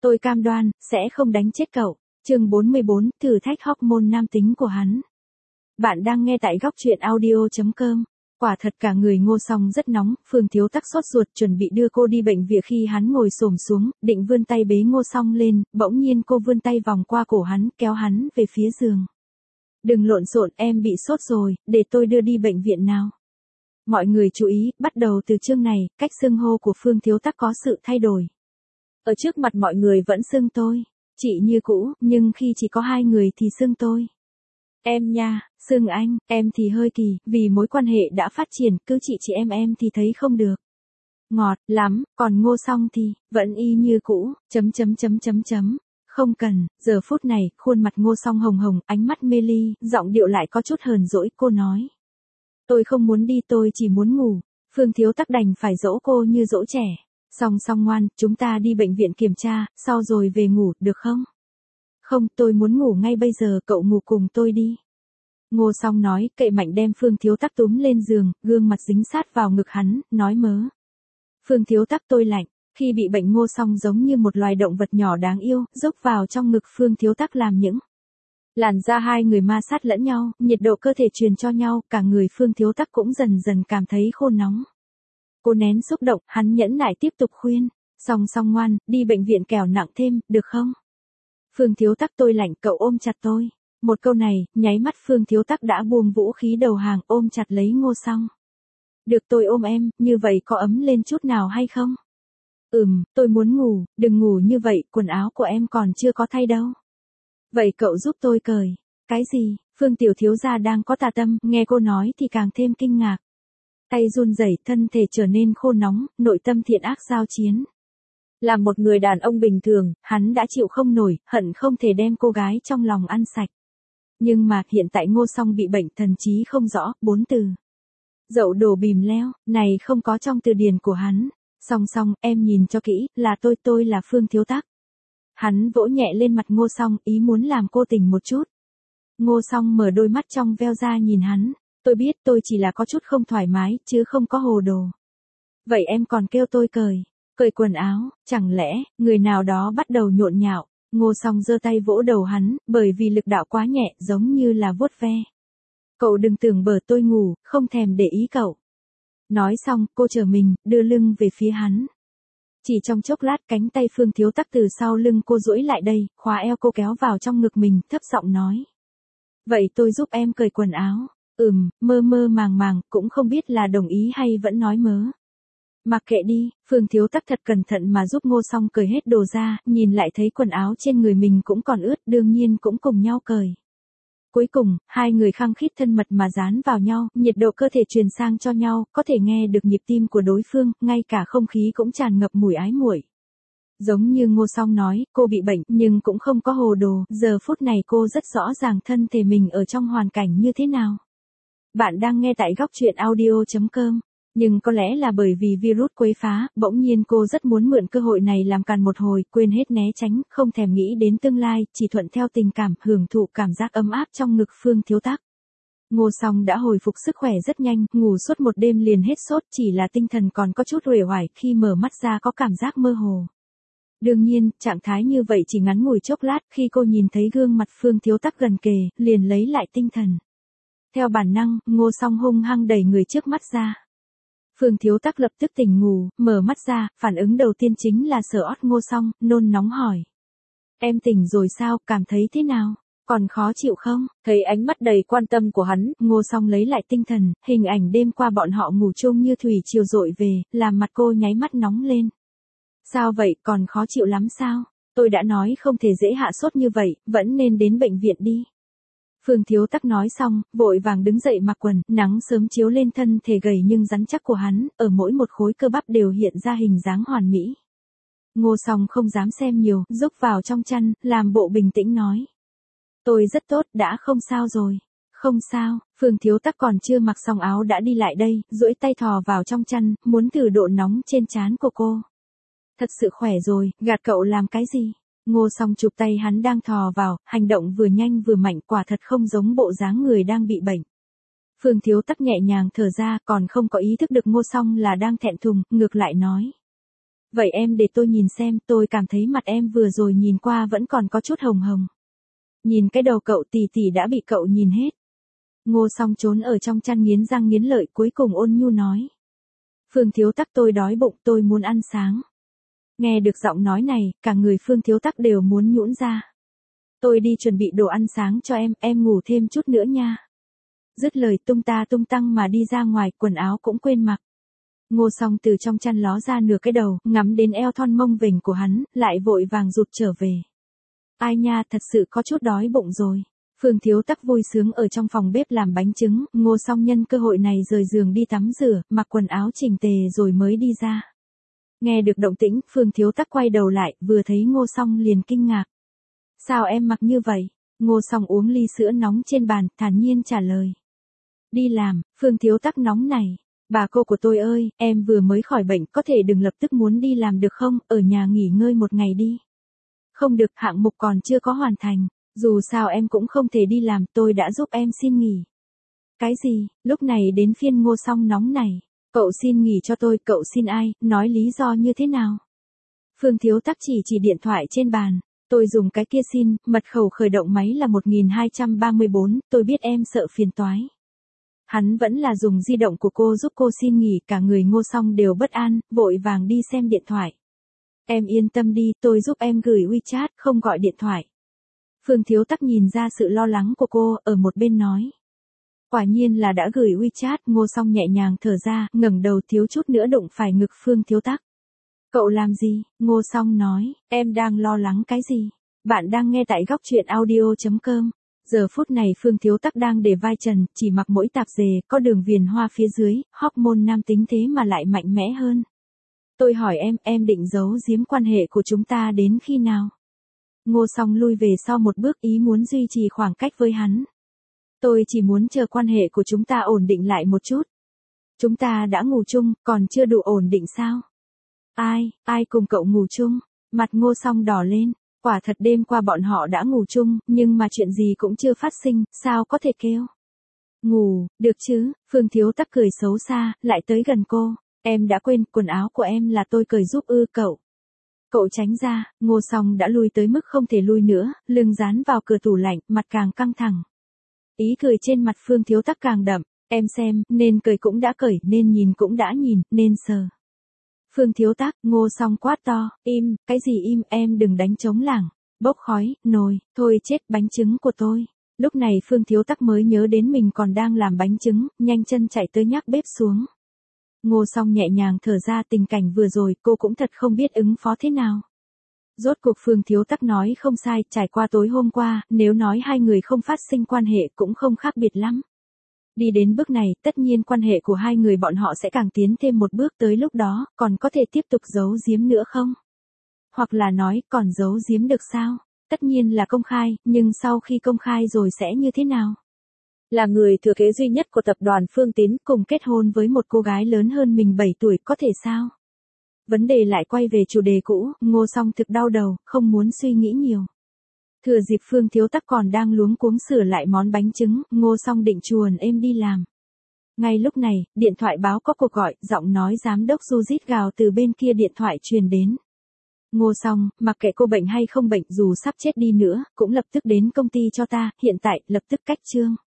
Tôi cam đoan, sẽ không đánh chết cậu. Chương 44, thử thách hormone nam tính của hắn. Bạn đang nghe tại góc truyện audio.com. Quả thật cả người Ngô Song rất nóng, Phương Thiếu Tắc sốt ruột chuẩn bị đưa cô đi bệnh viện khi hắn ngồi xổm xuống, định vươn tay bế Ngô Song lên, bỗng nhiên cô vươn tay vòng qua cổ hắn, kéo hắn về phía giường. Đừng lộn xộn, em bị sốt rồi, để tôi đưa đi bệnh viện nào. Mọi người chú ý, bắt đầu từ chương này, cách xưng hô của Phương Thiếu Tắc có sự thay đổi. Ở trước mặt mọi người vẫn xưng tôi, chị như cũ, nhưng khi chỉ có hai người thì xưng tôi. Em nha, xưng anh, em thì hơi kỳ, vì mối quan hệ đã phát triển, cứ chị em thì thấy không được. Ngọt lắm, còn Ngô Song thì, vẫn y như cũ, Không cần, giờ phút này, khuôn mặt Ngô Song hồng hồng, ánh mắt mê ly, giọng điệu lại có chút hờn dỗi, cô nói. Tôi không muốn đi, tôi chỉ muốn ngủ. Phương Thiếu Tắc đành phải dỗ cô như dỗ trẻ. Song ngoan, chúng ta đi bệnh viện kiểm tra, sau rồi về ngủ, được không? Không, tôi muốn ngủ ngay bây giờ, cậu ngủ cùng tôi đi. Ngô Song nói, cậy mạnh đem Phương Thiếu Tắc túm lên giường, gương mặt dính sát vào ngực hắn, nói mớ. Phương Thiếu Tắc tôi lạnh, khi bị bệnh Ngô Song giống như một loài động vật nhỏ đáng yêu, dốc vào trong ngực Phương Thiếu Tắc làm những. Làn da hai người ma sát lẫn nhau, nhiệt độ cơ thể truyền cho nhau, cả người Phương Thiếu Tắc cũng dần dần cảm thấy khô nóng. Cô nén xúc động, hắn nhẫn nại tiếp tục khuyên. Song ngoan, đi bệnh viện kẻo nặng thêm, được không? Phương Thiếu Tắc tôi lạnh, cậu ôm chặt tôi. Một câu này, nháy mắt Phương Thiếu Tắc đã buông vũ khí đầu hàng, ôm chặt lấy Ngô Song. Được tôi ôm em, như vậy có ấm lên chút nào hay không? Tôi muốn ngủ, đừng ngủ như vậy, quần áo của em còn chưa có thay đâu. Vậy cậu giúp tôi cởi. Cái gì? Phương Tiểu Thiếu gia đang có tà tâm, nghe cô nói thì càng thêm kinh ngạc. Tay run rẩy, thân thể trở nên khô nóng, nội tâm thiện ác giao chiến. Là một người đàn ông bình thường, hắn đã chịu không nổi, hận không thể đem cô gái trong lòng ăn sạch. Nhưng mà hiện tại Ngô Song bị bệnh thần trí không rõ, 4 từ. Dậu đổ bìm leo, này không có trong từ điển của hắn. Song, em nhìn cho kỹ, là tôi là Phương Thiếu Tắc. Hắn vỗ nhẹ lên mặt Ngô Song, ý muốn làm cô tỉnh một chút. Ngô Song mở đôi mắt trong veo ra nhìn hắn. Tôi biết tôi chỉ là có chút không thoải mái, chứ không có hồ đồ. Vậy em còn kêu tôi cởi quần áo, chẳng lẽ, người nào đó bắt đầu nhộn nhạo. Ngô Song giơ tay vỗ đầu hắn, bởi vì lực đạo quá nhẹ, giống như là vuốt ve. Cậu đừng tưởng bờ tôi ngủ, không thèm để ý cậu. Nói xong, cô trở mình, đưa lưng về phía hắn. Chỉ trong chốc lát, cánh tay Phương Thiếu Tắc từ sau lưng cô duỗi lại đây, khóa eo cô kéo vào trong ngực mình, thấp giọng nói. Vậy tôi giúp em cởi quần áo. Mơ màng, cũng không biết là đồng ý hay vẫn nói mớ. Mặc kệ đi, Phương Thiếu Tắc thật cẩn thận mà giúp Ngô Song cởi hết đồ ra, nhìn lại thấy quần áo trên người mình cũng còn ướt, đương nhiên cũng cùng nhau cởi. Cuối cùng, hai người khăng khít thân mật mà dán vào nhau, nhiệt độ cơ thể truyền sang cho nhau, có thể nghe được nhịp tim của đối phương, ngay cả không khí cũng tràn ngập mùi ái muội. Giống như Ngô Song nói, cô bị bệnh, nhưng cũng không có hồ đồ, giờ phút này cô rất rõ ràng thân thể mình ở trong hoàn cảnh như thế nào. Bạn đang nghe tại góc truyện audio.com. Nhưng có lẽ là bởi vì virus quấy phá, bỗng nhiên cô rất muốn mượn cơ hội này làm càn một hồi, quên hết né tránh, không thèm nghĩ đến tương lai, chỉ thuận theo tình cảm, hưởng thụ cảm giác ấm áp trong ngực Phương Thiếu Tắc. Ngô Song đã hồi phục sức khỏe rất nhanh, ngủ suốt một đêm liền hết sốt, chỉ là tinh thần còn có chút uể oải, khi mở mắt ra có cảm giác mơ hồ. Đương nhiên, trạng thái như vậy chỉ ngắn ngủi chốc lát, khi cô nhìn thấy gương mặt Phương Thiếu Tắc gần kề, liền lấy lại tinh thần. Theo bản năng, Ngô Song hung hăng đẩy người trước mắt ra. Phương Thiếu Tắc lập tức tỉnh ngủ, mở mắt ra, phản ứng đầu tiên chính là sờ ót Ngô Song, nôn nóng hỏi. Em tỉnh rồi sao, cảm thấy thế nào? Còn khó chịu không? Thấy ánh mắt đầy quan tâm của hắn, Ngô Song lấy lại tinh thần, hình ảnh đêm qua bọn họ ngủ chung như thủy triều dội về, làm mặt cô nháy mắt nóng lên. Sao vậy, còn khó chịu lắm sao? Tôi đã nói không thể dễ hạ sốt như vậy, vẫn nên đến bệnh viện đi. Phương Thiếu Tắc nói xong, vội vàng đứng dậy mặc quần, nắng sớm chiếu lên thân thể gầy nhưng rắn chắc của hắn, ở mỗi một khối cơ bắp đều hiện ra hình dáng hoàn mỹ. Ngô Song không dám xem nhiều, rúc vào trong chăn, làm bộ bình tĩnh nói. Tôi rất tốt, đã không sao rồi. Không sao, Phương Thiếu Tắc còn chưa mặc xong áo đã đi lại đây, duỗi tay thò vào trong chăn, muốn thử độ nóng trên trán của cô. Thật sự khỏe rồi, gạt cậu làm cái gì? Ngô Song chụp tay hắn đang thò vào, hành động vừa nhanh vừa mạnh, quả thật không giống bộ dáng người đang bị bệnh. Phương Thiếu Tắc nhẹ nhàng thở ra, còn không có ý thức được Ngô Song là đang thẹn thùng, ngược lại nói. Vậy em để tôi nhìn xem, tôi cảm thấy mặt em vừa rồi nhìn qua vẫn còn có chút hồng hồng. Nhìn cái đầu cậu tỷ tỷ đã bị cậu nhìn hết. Ngô Song trốn ở trong chăn nghiến răng nghiến lợi cuối cùng ôn nhu nói. Phương Thiếu Tắc tôi đói bụng tôi muốn ăn sáng. Nghe được giọng nói này, cả người Phương Thiếu Tắc đều muốn nhũn ra. Tôi đi chuẩn bị đồ ăn sáng cho em ngủ thêm chút nữa nha. Dứt lời tung ta tung tăng mà đi ra ngoài, quần áo cũng quên mặc. Ngô Song từ trong chăn ló ra nửa cái đầu, ngắm đến eo thon mông vểnh của hắn, lại vội vàng rụt trở về. Ai nha, thật sự có chút đói bụng rồi. Phương Thiếu Tắc vui sướng ở trong phòng bếp làm bánh trứng, Ngô Song nhân cơ hội này rời giường đi tắm rửa, mặc quần áo chỉnh tề rồi mới đi ra. Nghe được động tĩnh, Phương Thiếu Tắc quay đầu lại, vừa thấy Ngô Song liền kinh ngạc. Sao em mặc như vậy? Ngô Song uống ly sữa nóng trên bàn, thản nhiên trả lời. Đi làm. Phương Thiếu Tắc nóng này. Bà cô của tôi ơi, em vừa mới khỏi bệnh, có thể đừng lập tức muốn đi làm được không, ở nhà nghỉ ngơi một ngày đi. Không được, hạng mục còn chưa có hoàn thành. Dù sao em cũng không thể đi làm, tôi đã giúp em xin nghỉ. Cái gì? Lúc này đến phiên Ngô Song nóng này. Cậu xin nghỉ cho tôi, cậu xin ai, nói lý do như thế nào? Phương Thiếu Tắc chỉ điện thoại trên bàn. Tôi dùng cái kia xin, mật khẩu khởi động máy là 1234, tôi biết em sợ phiền toái. Hắn vẫn là dùng di động của cô giúp cô xin nghỉ, cả người Ngô Song đều bất an, vội vàng đi xem điện thoại. Em yên tâm đi, tôi giúp em gửi WeChat, không gọi điện thoại. Phương Thiếu Tắc nhìn ra sự lo lắng của cô, ở một bên nói. Quả nhiên là đã gửi WeChat, Ngô Song nhẹ nhàng thở ra, ngẩng đầu thiếu chút nữa đụng phải ngực Phương Thiếu Tắc. Cậu làm gì? Ngô Song nói, em đang lo lắng cái gì? Bạn đang nghe tại góc truyện audio.com. Giờ phút này Phương Thiếu Tắc đang để vai trần, chỉ mặc mỗi tạp dề, có đường viền hoa phía dưới, hormone nam tính thế mà lại mạnh mẽ hơn. Tôi hỏi em định giấu giếm quan hệ của chúng ta đến khi nào? Ngô Song lui về sau một bước, ý muốn duy trì khoảng cách với hắn. Tôi chỉ muốn chờ quan hệ của chúng ta ổn định lại một chút. Chúng ta đã ngủ chung, còn chưa đủ ổn định sao? Ai cùng cậu ngủ chung? Mặt Ngô Song đỏ lên. Quả thật đêm qua bọn họ đã ngủ chung, nhưng mà chuyện gì cũng chưa phát sinh, sao có thể kêu? Ngủ, được chứ? Phương Thiếu Tắc cười xấu xa, lại tới gần cô. Em đã quên, quần áo của em là tôi cởi giúp cậu. Cậu tránh ra, Ngô Song đã lui tới mức không thể lui nữa, lưng dán vào cửa tủ lạnh, mặt càng căng thẳng. Ý cười trên mặt Phương Thiếu Tắc càng đậm, em xem, nên cười cũng đã cởi, nên nhìn cũng đã nhìn, nên sờ. Phương Thiếu Tắc, Ngô Song quát to, im, cái gì im, em đừng đánh trống lảng, bốc khói, nồi, thôi chết, bánh trứng của tôi. Lúc này Phương Thiếu Tắc mới nhớ đến mình còn đang làm bánh trứng, nhanh chân chạy tới nhắc bếp xuống. Ngô Song nhẹ nhàng thở ra, tình cảnh vừa rồi cô cũng thật không biết ứng phó thế nào. Rốt cuộc Phương Thiếu Tắc nói không sai, trải qua tối hôm qua, nếu nói hai người không phát sinh quan hệ cũng không khác biệt lắm. Đi đến bước này, tất nhiên quan hệ của hai người bọn họ sẽ càng tiến thêm một bước, tới lúc đó, còn có thể tiếp tục giấu giếm nữa không? Hoặc là nói, còn giấu giếm được sao? Tất nhiên là công khai, nhưng sau khi công khai rồi sẽ như thế nào? Là người thừa kế duy nhất của tập đoàn Phương Tín, cùng kết hôn với một cô gái lớn hơn mình 7 tuổi, có thể sao? Vấn đề lại quay về chủ đề cũ, Ngô Song thực đau đầu, không muốn suy nghĩ nhiều. Thừa dịp Phương Thiếu Tắc còn đang luống cuống sửa lại món bánh trứng, Ngô Song định chuồn êm đi làm. Ngay lúc này, điện thoại báo có cuộc gọi, giọng nói giám đốc Du rít gào từ bên kia điện thoại truyền đến. Ngô Song, mặc kệ cô bệnh hay không bệnh, dù sắp chết đi nữa, cũng lập tức đến công ty cho ta, hiện tại, lập tức cách chương.